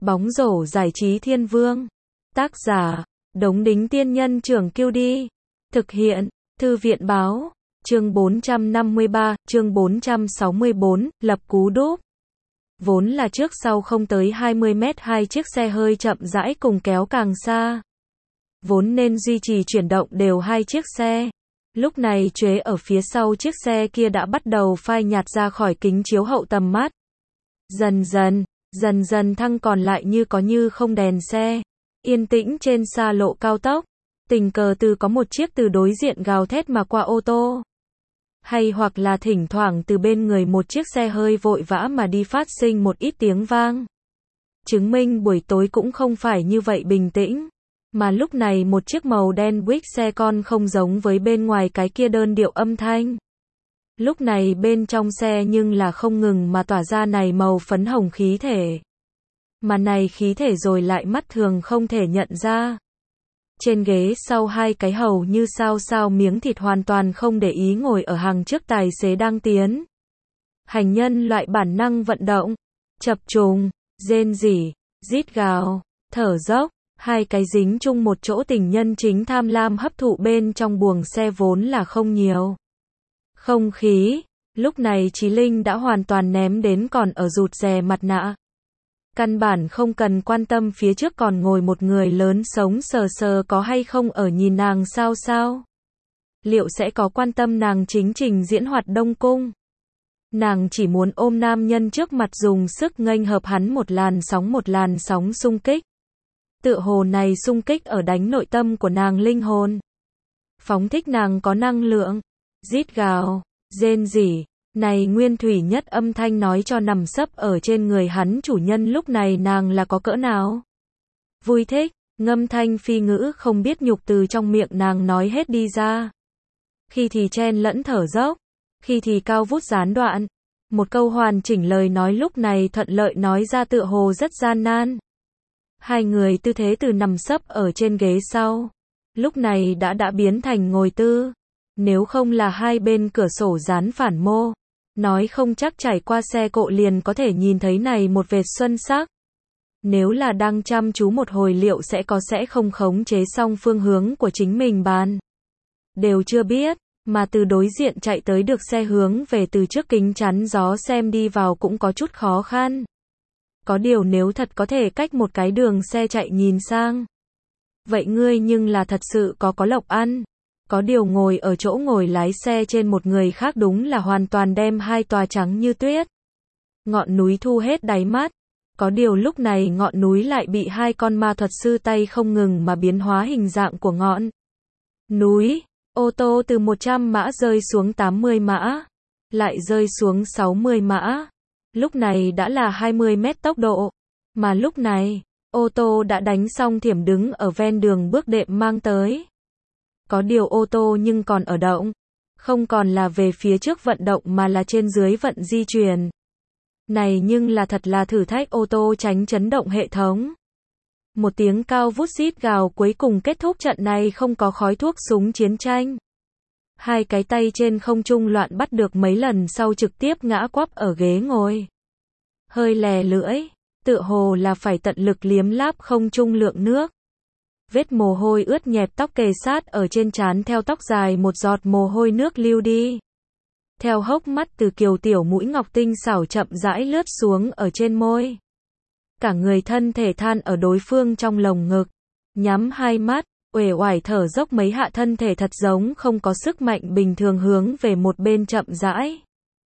Bóng rổ giải trí thiên vương. Tác giả, Đống Đính Tiên Nhân Trưởng Kiêu Đi. Thực hiện, Thư viện Báo. Chương 453, chương 464, lập cú đúp. Vốn là trước sau không tới 20 mét hai chiếc xe hơi chậm rãi cùng kéo càng xa. Vốn nên duy trì chuyển động đều hai chiếc xe. Lúc này chuế ở phía sau chiếc xe kia đã bắt đầu phai nhạt ra khỏi kính chiếu hậu tầm mắt. Dần dần thăng còn lại như có như không đèn xe. Yên tĩnh trên xa lộ cao tốc. Tình cờ từ có một chiếc từ đối diện gào thét mà qua ô tô. Hay hoặc là thỉnh thoảng từ bên người một chiếc xe hơi vội vã mà đi phát sinh một ít tiếng vang. Chứng minh buổi tối cũng không phải như vậy bình tĩnh. Mà lúc này một chiếc màu đen Buick xe con không giống với bên ngoài cái kia đơn điệu âm thanh. Lúc này bên trong xe nhưng là không ngừng mà tỏa ra này màu phấn hồng khí thể. Mà này khí thể rồi lại mắt thường không thể nhận ra. Trên ghế sau hai cái hầu như sao miếng thịt hoàn toàn không để ý ngồi ở hàng trước tài xế đang tiến. Hành nhân loại bản năng vận động, chập trùng, rên rỉ, rít gào, thở dốc, hai cái dính chung một chỗ tình nhân chính tham lam hấp thụ bên trong buồng xe vốn là không nhiều. Không khí, lúc này Chí Linh đã hoàn toàn ném đến còn ở rụt rè mặt nạ. Căn bản không cần quan tâm phía trước còn ngồi một người lớn sống sờ có hay không ở nhìn nàng sao. Liệu sẽ có quan tâm nàng chính trình diễn hoạt đông cung. Nàng chỉ muốn ôm nam nhân trước mặt dùng sức nghênh hợp hắn một làn sóng xung kích. Tựa hồ này xung kích ở đánh nội tâm của nàng linh hồn. Phóng thích nàng có năng lượng. Rít gào, rên rỉ. Này nguyên thủy nhất âm thanh nói cho nằm sấp ở trên người hắn chủ nhân lúc này nàng là có cỡ nào. Vui thích, ngâm thanh phi ngữ không biết nhục từ trong miệng nàng nói hết đi ra. Khi thì chen lẫn thở dốc, khi thì cao vút gián đoạn. Một câu hoàn chỉnh lời nói lúc này thuận lợi nói ra tựa hồ rất gian nan. Hai người tư thế từ nằm sấp ở trên ghế sau. Lúc này đã biến thành ngồi tư. Nếu không là hai bên cửa sổ dán phản mô. Nói không chắc trải qua xe cộ liền có thể nhìn thấy này một vệt xuân sắc. Nếu là đang chăm chú một hồi liệu sẽ không khống chế xong phương hướng của chính mình bàn. Đều chưa biết, mà từ đối diện chạy tới được xe hướng về từ trước kính chắn gió xem đi vào cũng có chút khó khăn. Có điều nếu thật có thể cách một cái đường xe chạy nhìn sang. Vậy ngươi nhưng là thật sự có lộc ăn. Có điều ngồi ở chỗ ngồi lái xe trên một người khác đúng là hoàn toàn đem hai tòa trắng như tuyết. Ngọn núi thu hết đáy mắt. Có điều lúc này ngọn núi lại bị hai con ma thuật sư tay không ngừng mà biến hóa hình dạng của ngọn núi. Ô tô từ 100 mã rơi xuống 80 mã. Lại rơi xuống 60 mã. Lúc này đã là 20 mét tốc độ. Mà lúc này, ô tô đã đánh xong thiểm đứng ở ven đường bước đệm mang tới. Có điều ô tô nhưng còn ở động. Không còn là về phía trước vận động mà là trên dưới vận di chuyển. Này nhưng là thật là thử thách ô tô tránh chấn động hệ thống. Một tiếng cao vút rít gào cuối cùng kết thúc trận này không có khói thuốc súng chiến tranh. Hai cái tay trên không trung loạn bắt được mấy lần sau trực tiếp ngã quắp ở ghế ngồi. Hơi lè lưỡi, tựa hồ là phải tận lực liếm láp không trung lượng nước. Vết mồ hôi ướt nhẹp tóc kề sát ở trên trán theo tóc dài một giọt mồ hôi nước lưu đi. Theo hốc mắt từ kiều tiểu mũi ngọc tinh xảo chậm rãi lướt xuống ở trên môi. Cả người thân thể than ở đối phương trong lồng ngực. Nhắm hai mắt, uể oải thở dốc mấy hạ thân thể thật giống không có sức mạnh bình thường hướng về một bên chậm rãi.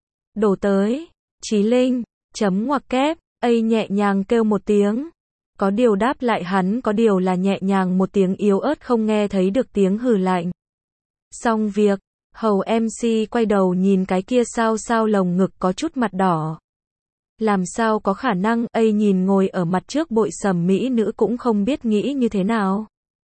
Đổ tới, Chí Linh, chấm ngoặc kép, nhẹ nhàng kêu một tiếng. Có điều đáp lại hắn có điều là nhẹ nhàng một tiếng yếu ớt không nghe thấy được tiếng hừ lạnh. Xong việc, hầu MC quay đầu nhìn cái kia sao lồng ngực có chút mặt đỏ. Làm sao có khả năng, nhìn ngồi ở mặt trước bội sầm mỹ nữ cũng không biết nghĩ như thế nào.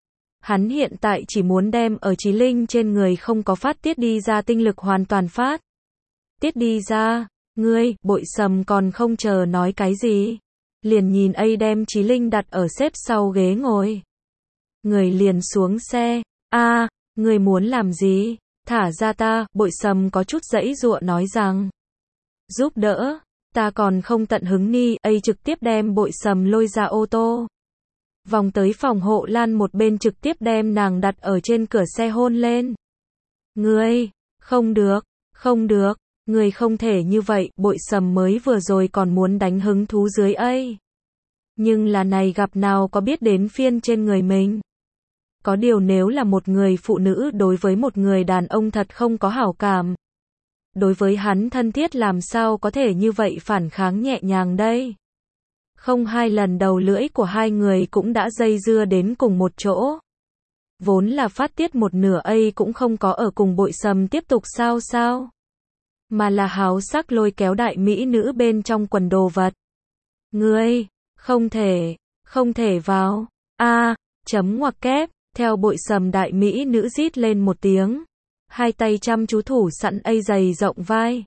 Hắn hiện tại chỉ muốn đem ở Chí Linh trên người không có phát tiết đi ra tinh lực hoàn toàn phát. Tiết đi ra, ngươi, bội sầm còn không chờ nói cái gì. Liền nhìn đem Chí Linh đặt ở xếp sau ghế ngồi. Người liền xuống xe. Người muốn làm gì? Thả ra ta, bội sầm có chút giãy giụa nói rằng. Giúp đỡ. Ta còn không tận hứng ni, ấy trực tiếp đem Bội Sầm lôi ra ô tô. Vòng tới phòng hộ lan một bên trực tiếp đem nàng đặt ở trên cửa xe hôn lên. Ngươi, không được, không được, ngươi không thể như vậy, Bội Sầm mới vừa rồi còn muốn đánh hứng thú dưới ấy. Nhưng là này gặp nào có biết đến phiên trên người mình. Có điều nếu là một người phụ nữ đối với một người đàn ông thật không có hảo cảm. Đối với hắn thân thiết làm sao có thể như vậy phản kháng nhẹ nhàng đây. Không hai lần đầu lưỡi của hai người cũng đã dây dưa đến cùng một chỗ. Vốn là phát tiết một nửa ấy cũng không có ở cùng Bội Sầm tiếp tục sao. Mà là háo sắc lôi kéo đại mỹ nữ bên trong quần đồ vật. Ngươi, không thể vào. Chấm ngoặc kép, theo Bội Sầm đại mỹ nữ rít lên một tiếng. Hai tay chăm chú thủ sẵn ấy dày rộng vai.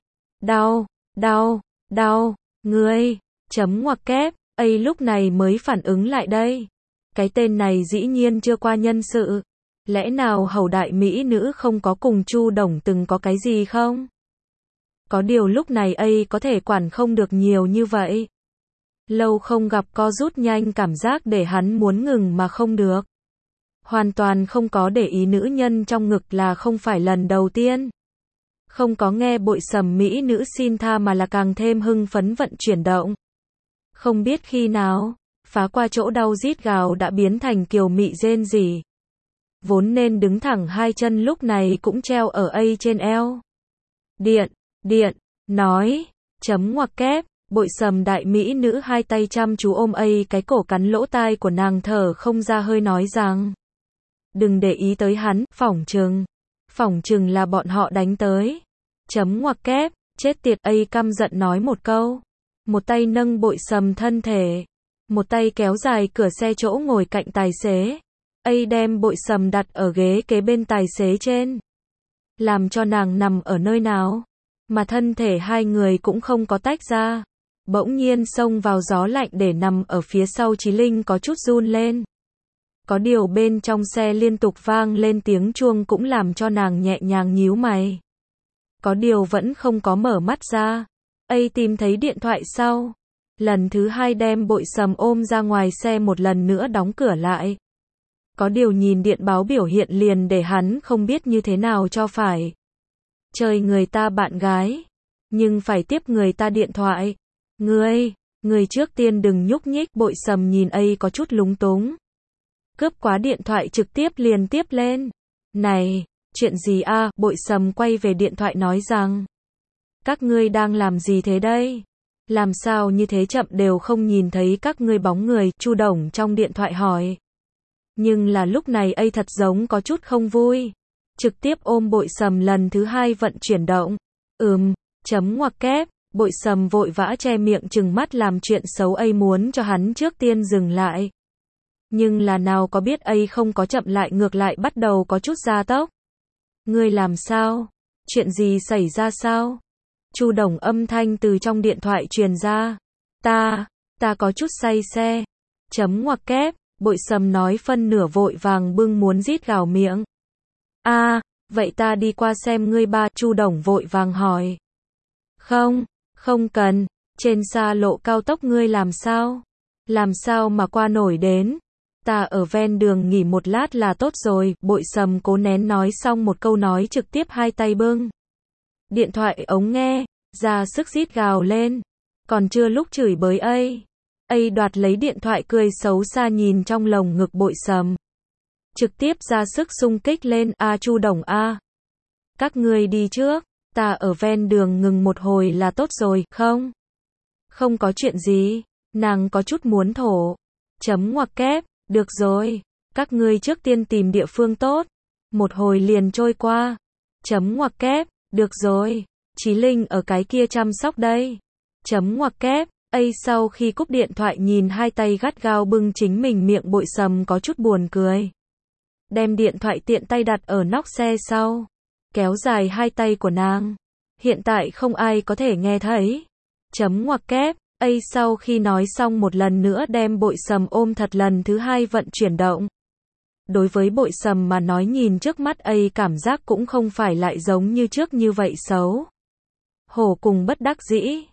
Đau, ngươi, chấm ngoặc kép, ấy lúc này mới phản ứng lại đây. Cái tên này dĩ nhiên chưa qua nhân sự. Lẽ nào hầu đại mỹ nữ không có cùng Chu Đồng từng có cái gì không? Có điều lúc này ấy có thể quản không được nhiều như vậy. Lâu không gặp co rút nhanh cảm giác để hắn muốn ngừng mà không được. Hoàn toàn không có để ý nữ nhân trong ngực là không phải lần đầu tiên. Không có nghe Bội Sầm mỹ nữ xin tha mà là càng thêm hưng phấn vận chuyển động. Không biết khi nào, phá qua chỗ đau rít gào đã biến thành kiều mị rên rỉ. Vốn nên đứng thẳng hai chân lúc này cũng treo ở ấy trên eo. Điện, nói, chấm ngoặc kép, Bội Sầm đại mỹ nữ hai tay chăm chú ôm ấy cái cổ cắn lỗ tai của nàng thở không ra hơi nói rằng. Đừng để ý tới hắn, phỏng chừng là bọn họ đánh tới. Chấm ngoặc kép, chết tiệt ấy căm giận nói một câu. Một tay nâng Bội Sầm thân thể. Một tay kéo dài cửa xe chỗ ngồi cạnh tài xế. Ấy đem Bội Sầm đặt ở ghế kế bên tài xế trên. Làm cho nàng nằm ở nơi nào. Mà thân thể hai người cũng không có tách ra. Bỗng nhiên xông vào gió lạnh để nằm ở phía sau Chí Linh có chút run lên. Có điều bên trong xe liên tục vang lên tiếng chuông cũng làm cho nàng nhẹ nhàng nhíu mày. Có điều vẫn không có mở mắt ra. Ấy tìm thấy điện thoại sau. Lần thứ hai đem Bội Sầm ôm ra ngoài xe một lần nữa đóng cửa lại. Có điều nhìn điện báo biểu hiện liền để hắn không biết như thế nào cho phải. Chơi người ta bạn gái. Nhưng phải tiếp người ta điện thoại. Người trước tiên đừng nhúc nhích. Bội Sầm nhìn ấy có chút lúng túng. Cướp quá điện thoại trực tiếp liền tiếp lên. Này, chuyện gì a? Bội Sầm quay về điện thoại nói rằng. Các ngươi đang làm gì thế đây? Làm sao như thế chậm đều không nhìn thấy các ngươi bóng người, Chu Đồng trong điện thoại hỏi. Nhưng là lúc này ấy thật giống có chút không vui. Trực tiếp ôm Bội Sầm lần thứ hai vận chuyển động. Chấm ngoặc kép, Bội Sầm vội vã che miệng trừng mắt làm chuyện xấu ấy muốn cho hắn trước tiên dừng lại. Nhưng là nào có biết ấy không có chậm lại ngược lại bắt đầu có chút gia tốc. Ngươi làm sao? Chuyện gì xảy ra sao? Chu Đồng âm thanh từ trong điện thoại truyền ra. Ta có chút say xe. Chấm ngoặc kép, Bội Sầm nói phân nửa vội vàng bưng muốn rít gào miệng. Vậy ta đi qua xem ngươi ba. Chu Đồng vội vàng hỏi. Không cần, trên xa lộ cao tốc ngươi làm sao? Làm sao mà qua nổi đến? Ta ở ven đường nghỉ một lát là tốt rồi. Bội Sầm cố nén nói xong một câu nói trực tiếp hai tay bưng điện thoại ống nghe, ra sức rít gào lên. Còn chưa lúc chửi bới ấy đoạt lấy điện thoại cười xấu xa nhìn trong lồng ngực Bội Sầm. Trực tiếp ra sức xung kích lên. Chu Đồng các ngươi đi trước, ta ở ven đường ngừng một hồi là tốt rồi. Không có chuyện gì. Nàng có chút muốn thổ. Chấm ngoặc kép, được rồi, các ngươi trước tiên tìm địa phương tốt. Một hồi liền trôi qua. Chấm ngoặc kép, được rồi, Chí Linh ở cái kia chăm sóc đây. Chấm ngoặc kép, ấy sau khi cúp điện thoại nhìn hai tay gắt gao bưng chính mình miệng Bội Sầm có chút buồn cười. Đem điện thoại tiện tay đặt ở nóc xe sau. Kéo dài hai tay của nàng. Hiện tại không ai có thể nghe thấy. Chấm ngoặc kép, ấy sau khi nói xong một lần nữa đem Bội Sầm ôm thật lần thứ hai vận chuyển động. Đối với Bội Sầm mà nói nhìn trước mắt ấy cảm giác cũng không phải lại giống như trước như vậy xấu. Hổ cùng bất đắc dĩ.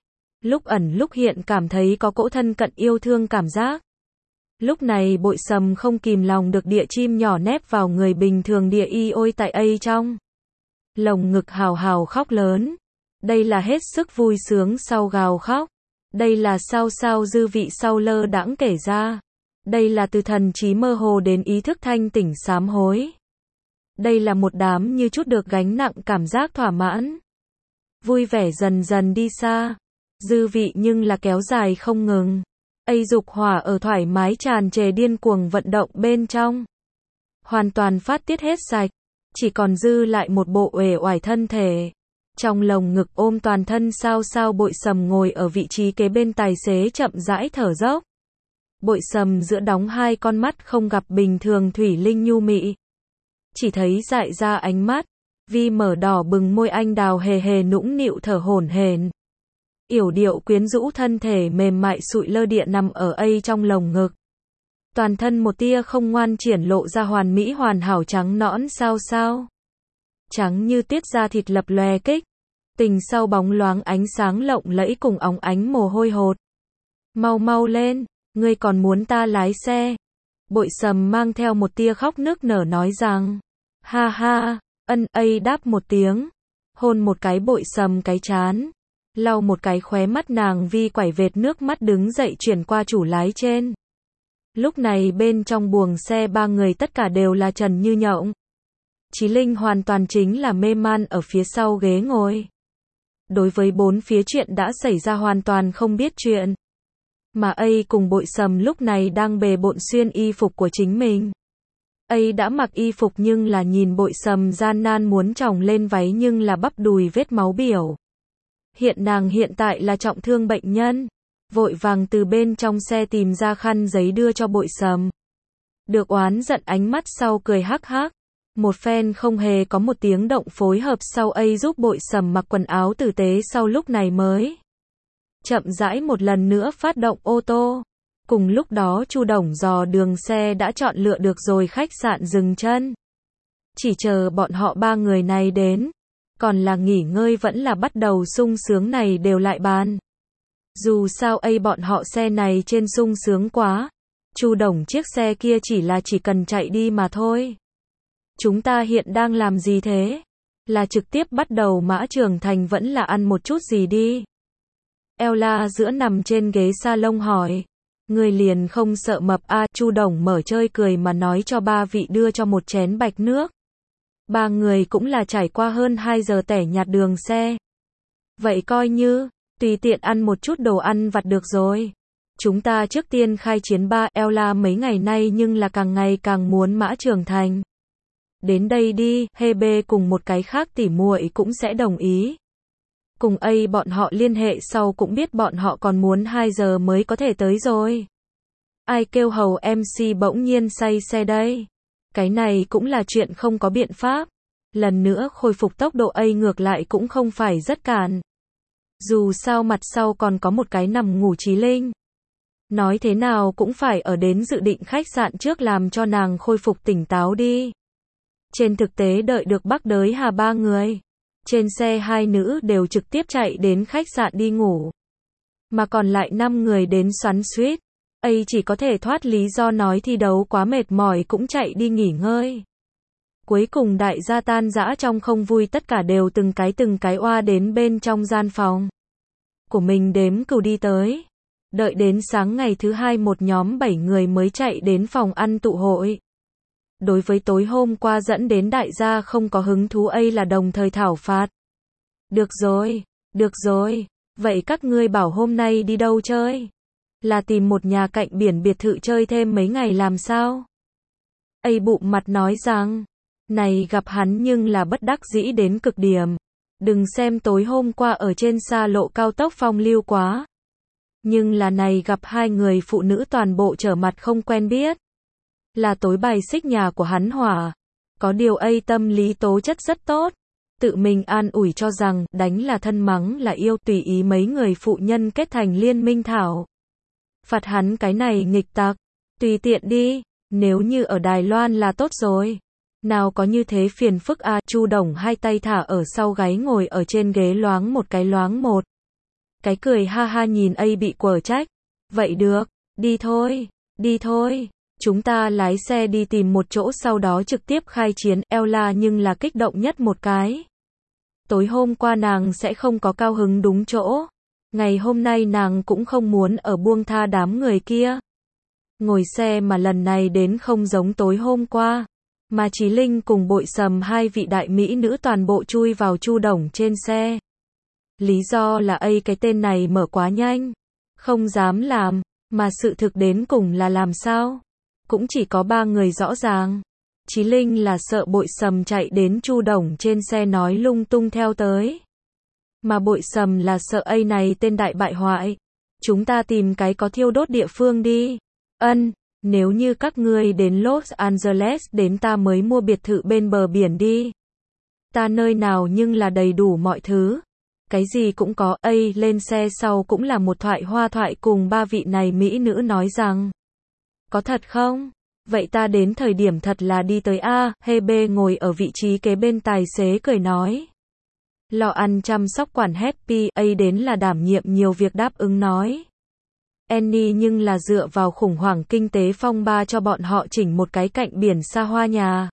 lúc ẩn lúc hiện cảm thấy có cỗ thân cận yêu thương cảm giác. Lúc này Bội Sầm không kìm lòng được địa chim nhỏ nép vào người bình thường địa y ôi tại ấy trong lồng ngực hào hào khóc lớn. Đây là hết sức vui sướng sau gào khóc. Đây là sao dư vị sau lơ đãng kể ra. Đây là từ thần trí mơ hồ đến ý thức thanh tỉnh sám hối. Đây là một đám như chút được gánh nặng cảm giác thỏa mãn. Vui vẻ dần dần đi xa. Dư vị nhưng là kéo dài không ngừng. Dục hỏa ở thoải mái tràn trề điên cuồng vận động bên trong. Hoàn toàn phát tiết hết sạch. Chỉ còn dư lại một bộ uể oải thân thể. Trong lồng ngực ôm toàn thân sao Bội Sầm ngồi ở vị trí kế bên tài xế chậm rãi thở dốc. Bội Sầm giữa đóng hai con mắt không gặp bình thường thủy linh nhu mị. Chỉ thấy dại ra ánh mắt. Vi mở đỏ bừng môi anh đào hề hề nũng nịu thở hổn hển. Yểu điệu quyến rũ thân thể mềm mại sụi lơ địa nằm ở trong lồng ngực. Toàn thân một tia không ngoan triển lộ ra hoàn mỹ hoàn hảo trắng nõn sao. Trắng như tiết da thịt lập lòe kích. Tình sau bóng loáng ánh sáng lộng lẫy cùng óng ánh mồ hôi hột. Mau lên, ngươi còn muốn ta lái xe. Bội Sầm mang theo một tia khóc nức nở nói rằng. Ha ha, đáp một tiếng. Hôn một cái Bội Sầm cái trán. Lau một cái khóe mắt nàng Vi quẩy vệt nước mắt đứng dậy chuyển qua chủ lái trên. Lúc này bên trong buồng xe ba người tất cả đều là trần như nhộng. Chí Linh hoàn toàn chính là mê man ở phía sau ghế ngồi. Đối với bốn phía chuyện đã xảy ra hoàn toàn không biết chuyện. Mà cùng Bội Sầm lúc này đang bề bộn xuyên y phục của chính mình. Đã mặc y phục nhưng là nhìn Bội Sầm gian nan muốn tròng lên váy nhưng là bắp đùi vết máu biểu. Nàng hiện tại là trọng thương bệnh nhân. Vội vàng từ bên trong xe tìm ra khăn giấy đưa cho Bội Sầm. Được oán giận ánh mắt sau cười hắc hắc. Một phen không hề có một tiếng động phối hợp sau giúp Bội Sầm mặc quần áo tử tế sau lúc này mới chậm rãi một lần nữa phát động ô tô. Cùng lúc đó Chu Đồng dò đường xe đã chọn lựa được rồi khách sạn dừng chân. Chỉ chờ bọn họ ba người này đến. Còn là nghỉ ngơi vẫn là bắt đầu sung sướng này đều lại bàn. Dù sao bọn họ xe này trên sung sướng quá. Chu Đồng chiếc xe kia chỉ cần chạy đi mà thôi. Chúng ta hiện đang làm gì thế? Là trực tiếp bắt đầu Mã Trường Thành vẫn là ăn một chút gì đi? Ella giữa nằm trên ghế salon hỏi. Người liền không sợ mập Chu Đồng mở chơi cười mà nói cho ba vị đưa cho một chén bạch nước. Ba người cũng là trải qua hơn 2 giờ tẻ nhạt đường xe. Vậy coi như, tùy tiện ăn một chút đồ ăn vặt được rồi. Chúng ta trước tiên khai chiến Ella mấy ngày nay nhưng là càng ngày càng muốn Mã Trường Thành. Đến đây đi, Hebe cùng một cái khác tỉ muội cũng sẽ đồng ý. Cùng bọn họ liên hệ sau cũng biết bọn họ còn muốn 2 giờ mới có thể tới rồi. Ai kêu hầu MC bỗng nhiên say xe đây? Cái này cũng là chuyện không có biện pháp. Lần nữa khôi phục tốc độ ngược lại cũng không phải rất cản. Dù sao mặt sau còn có một cái nằm ngủ Chí Linh. Nói thế nào cũng phải ở đến dự định khách sạn trước làm cho nàng khôi phục tỉnh táo đi. Trên thực tế đợi được Bắc Đới Hà ba người. Trên xe hai nữ đều trực tiếp chạy đến khách sạn đi ngủ. Mà còn lại 5 người đến xoắn xuýt. Chỉ có thể thoát lý do nói thi đấu quá mệt mỏi cũng chạy đi nghỉ ngơi. Cuối cùng đại gia tan rã trong không vui tất cả đều từng cái oa đến bên trong gian phòng của mình đếm cừu đi tới. Đợi đến sáng ngày thứ hai một nhóm 7 người mới chạy đến phòng ăn tụ hội. Đối với tối hôm qua dẫn đến đại gia không có hứng thú là đồng thời thảo phạt. Được rồi, vậy các ngươi bảo hôm nay đi đâu chơi? Là tìm một nhà cạnh biển biệt thự chơi thêm mấy ngày làm sao? Bụng mặt nói rằng, này gặp hắn nhưng là bất đắc dĩ đến cực điểm. Đừng xem tối hôm qua ở trên xa lộ cao tốc phong lưu quá. Nhưng là này gặp hai người phụ nữ toàn bộ trở mặt không quen biết. Là tối bài xích nhà của hắn hỏa. Có điều tâm lý tố chất rất tốt. Tự mình an ủi cho rằng, đánh là thân mắng là yêu tùy ý mấy người phụ nhân kết thành liên minh thảo. Phạt hắn cái này nghịch tặc. Tùy tiện đi, nếu như ở Đài Loan là tốt rồi. Nào có như thế phiền phức Chu Đồng hai tay thả ở sau gáy ngồi ở trên ghế loáng một cái loáng một. Cái cười ha ha nhìn A bị quở trách. Vậy được, đi thôi. Chúng ta lái xe đi tìm một chỗ sau đó trực tiếp khai chiến. Ella nhưng là kích động nhất một cái. Tối hôm qua nàng sẽ không có cao hứng đúng chỗ. Ngày hôm nay nàng cũng không muốn ở buông tha đám người kia. Ngồi xe mà lần này đến không giống tối hôm qua. Mà Chí Linh cùng Bội Sầm hai vị đại mỹ nữ toàn bộ chui vào Chu Đồng trên xe. Lý do là cái tên này mở quá nhanh. Không dám làm, mà sự thực đến cùng là làm sao? Cũng chỉ có 3 người rõ ràng. Chí Linh là sợ Bội Sầm chạy đến Chu Đồng trên xe nói lung tung theo tới. Mà Bội Sầm là sợ này tên đại bại hoại. Chúng ta tìm cái có thiêu đốt địa phương đi. Nếu như các ngươi đến Los Angeles đến ta mới mua biệt thự bên bờ biển đi. Ta nơi nào nhưng là đầy đủ mọi thứ. Cái gì cũng có. Lên xe sau cũng là một thoại hoa thoại cùng 3 vị này mỹ nữ nói rằng. Có thật không? Vậy ta đến thời điểm thật là đi tới A. Hebe ngồi ở vị trí kế bên tài xế cười nói. Lo ăn chăm sóc quản Happy. Đến là đảm nhiệm nhiều việc đáp ứng nói. Annie nhưng là dựa vào khủng hoảng kinh tế phong ba cho bọn họ chỉnh một cái cạnh biển xa hoa nhà.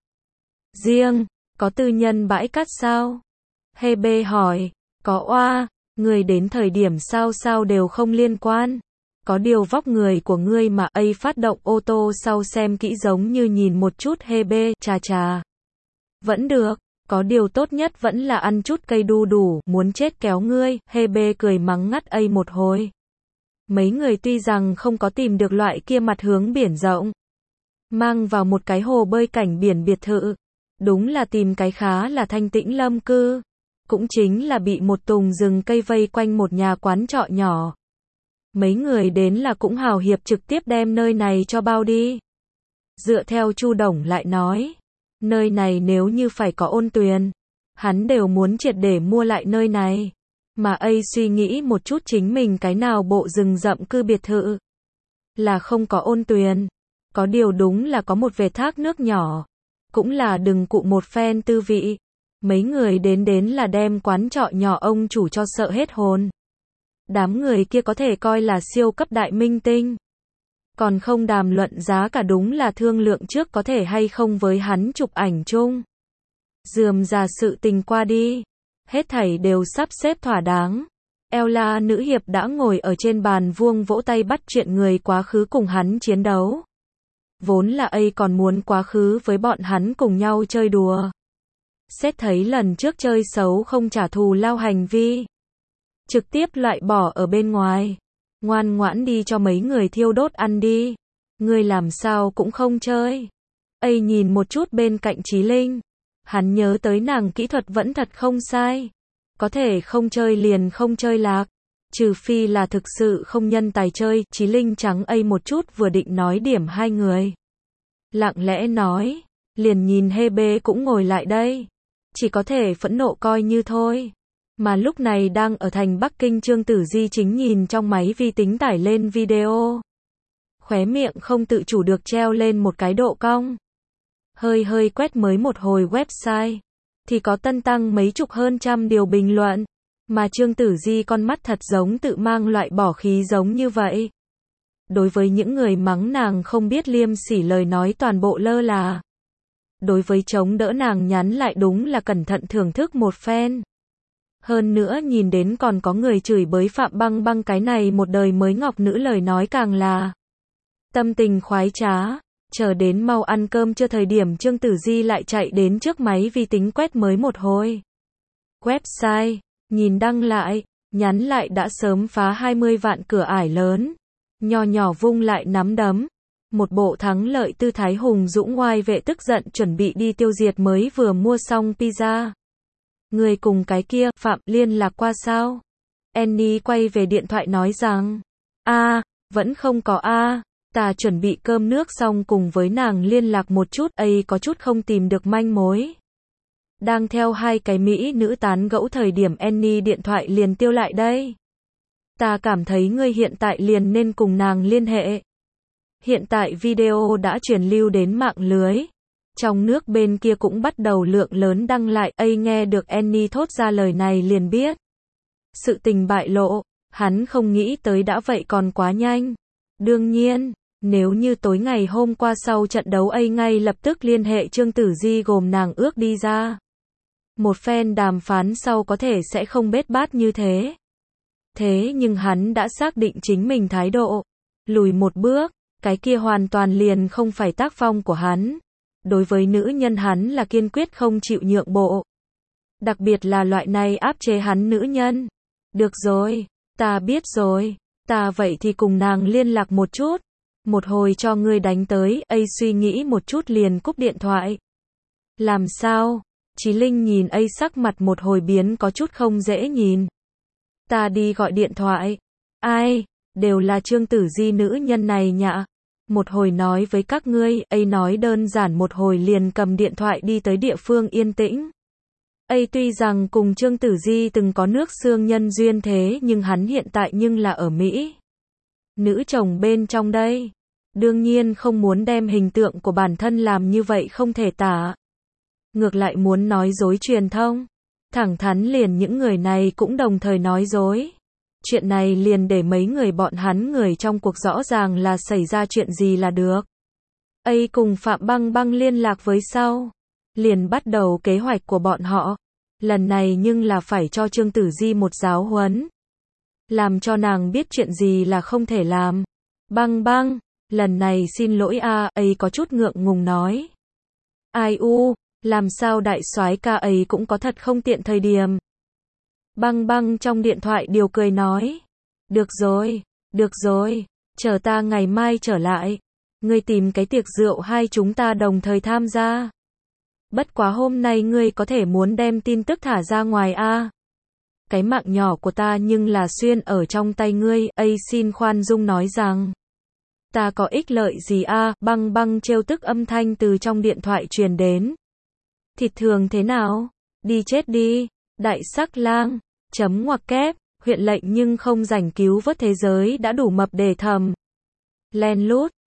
Riêng, có tư nhân bãi cát sao? Hebe hỏi, có oa, người đến thời điểm sao đều không liên quan. Có điều vóc người của ngươi mà phát động ô tô sau xem kỹ giống như nhìn một chút Hebe, chà. Vẫn được, có điều tốt nhất vẫn là ăn chút cây đu đủ, muốn chết kéo ngươi, Hebe cười mắng ngắt một hồi. Mấy người tuy rằng không có tìm được loại kia mặt hướng biển rộng, mang vào một cái hồ bơi cảnh biển biệt thự, đúng là tìm cái khá là thanh tĩnh lâm cư, cũng chính là bị một tùng rừng cây vây quanh một nhà quán trọ nhỏ. Mấy người đến là cũng hào hiệp trực tiếp đem nơi này cho bao đi. Dựa theo Chu Đồng lại nói, nơi này nếu như phải có ôn tuyền, hắn đều muốn triệt để mua lại nơi này. Mà suy nghĩ một chút chính mình cái nào bộ rừng rậm cư biệt thự là không có ôn tuyền, có điều đúng là có một vệt thác nước nhỏ, cũng là đừng cụ một phen tư vị. Mấy người đến là đem quán trọ nhỏ ông chủ cho sợ hết hồn. Đám người kia có thể coi là siêu cấp đại minh tinh, còn không đàm luận giá cả, đúng là thương lượng trước có thể hay không với hắn chụp ảnh chung. Rườm rà sự tình qua đi, hết thảy đều sắp xếp thỏa đáng. Ella nữ hiệp đã ngồi ở trên bàn vuông vỗ tay bắt chuyện người quá khứ cùng hắn chiến đấu. Vốn là còn muốn quá khứ với bọn hắn cùng nhau chơi đùa. Xét thấy lần trước chơi xấu không trả thù lao hành vi, trực tiếp loại bỏ ở bên ngoài. Ngoan ngoãn đi cho mấy người thiêu đốt ăn đi. Ngươi làm sao cũng không chơi. Nhìn một chút bên cạnh Chí Linh. Hắn nhớ tới nàng kỹ thuật vẫn thật không sai. Có thể không chơi liền không chơi lạc. Trừ phi là thực sự không nhân tài chơi. Chí Linh trắng một chút vừa định nói điểm hai người. Lặng lẽ nói. Liền nhìn Hebe cũng ngồi lại đây. Chỉ có thể phẫn nộ coi như thôi. Mà lúc này đang ở thành Bắc Kinh Trương Tử Di chính nhìn trong máy vi tính tải lên video. Khóe miệng không tự chủ được treo lên một cái độ cong. Hơi quét mới một hồi website, thì có tân tăng mấy chục hơn trăm điều bình luận. Mà Trương Tử Di con mắt thật giống tự mang loại bỏ khí giống như vậy. Đối với những người mắng nàng không biết liêm sỉ lời nói toàn bộ lơ là. Đối với chống đỡ nàng nhắn lại đúng là cẩn thận thưởng thức một phen. Hơn nữa nhìn đến còn có người chửi bới Phạm Băng Băng cái này một đời mới ngọc nữ, lời nói càng là tâm tình khoái trá. Chờ đến mau ăn cơm chưa thời điểm Trương Tử Di lại chạy đến trước máy vi tính quét mới một hồi website, nhìn đăng lại, nhắn lại đã sớm phá 20 vạn cửa ải lớn. Nhỏ vung lại nắm đấm, một bộ thắng lợi tư thái hùng dũng oai vệ, tức giận chuẩn bị đi tiêu diệt mới vừa mua xong pizza. Người cùng cái kia, Phạm, liên lạc qua sao? Annie quay về điện thoại nói rằng, vẫn không có ta chuẩn bị cơm nước xong cùng với nàng liên lạc một chút, có chút không tìm được manh mối. Đang theo hai cái mỹ nữ tán gẫu thời điểm Annie điện thoại liền tiêu lại đây. Ta cảm thấy ngươi hiện tại liền nên cùng nàng liên hệ. Hiện tại video đã truyền lưu đến mạng lưới. Trong nước bên kia cũng bắt đầu lượng lớn đăng lại. Nghe được Annie thốt ra lời này liền biết sự tình bại lộ. Hắn không nghĩ tới đã vậy còn quá nhanh. Đương nhiên, nếu như tối ngày hôm qua sau trận đấu ấy ngay lập tức liên hệ Trương Tử Di gồm nàng ước đi ra. Một phen đàm phán sau có thể sẽ không bết bát như thế. Thế nhưng hắn đã xác định chính mình thái độ. Lùi một bước, cái kia hoàn toàn liền không phải tác phong của hắn. Đối với nữ nhân hắn là kiên quyết không chịu nhượng bộ. Đặc biệt là loại này áp chế hắn nữ nhân. Được rồi, ta biết rồi, ta vậy thì cùng nàng liên lạc một chút. Một hồi cho ngươi đánh tới, ấy suy nghĩ một chút liền cúp điện thoại. Làm sao? Chí Linh nhìn ấy sắc mặt một hồi biến có chút không dễ nhìn. Ta đi gọi điện thoại. Ai? Đều là Trương Tử Di nữ nhân này nhạ. Một hồi nói với các ngươi, ấy nói đơn giản một hồi liền cầm điện thoại đi tới địa phương yên tĩnh. Ấy tuy rằng cùng Trương Tử Di từng có nước xương nhân duyên thế nhưng hắn hiện tại nhưng là ở Mỹ. Nữ chồng bên trong đây. Đương nhiên không muốn đem hình tượng của bản thân làm như vậy không thể tả. Ngược lại muốn nói dối truyền thông. Thẳng thắn liền những người này cũng đồng thời nói dối. Chuyện này liền để mấy người bọn hắn người trong cuộc rõ ràng là xảy ra chuyện gì là được. Ấy cùng Phạm Băng Băng liên lạc với sau. Liền bắt đầu kế hoạch của bọn họ. Lần này nhưng là phải cho Trương Tử Di một giáo huấn. Làm cho nàng biết chuyện gì là không thể làm. Băng Băng, lần này xin lỗi a, ấy có chút ngượng ngùng nói. Ai u, làm sao đại soái ca ấy cũng có thật không tiện thời điểm. Băng Băng trong điện thoại điều cười nói. Được rồi, chờ ta ngày mai trở lại. Ngươi tìm cái tiệc rượu hai chúng ta đồng thời tham gia. Bất quá hôm nay ngươi có thể muốn đem tin tức thả ra ngoài a. Cái mạng nhỏ của ta nhưng là xuyên ở trong tay ngươi, ấy xin khoan dung nói rằng. Ta có ích lợi gì a? Băng Băng trêu tức âm thanh từ trong điện thoại truyền đến. Thịt thường thế nào? Đi chết đi, đại sắc lang, chấm ngoặc kép, huyện lệnh nhưng không rảnh cứu vớt thế giới đã đủ mập để thầm. Len lút,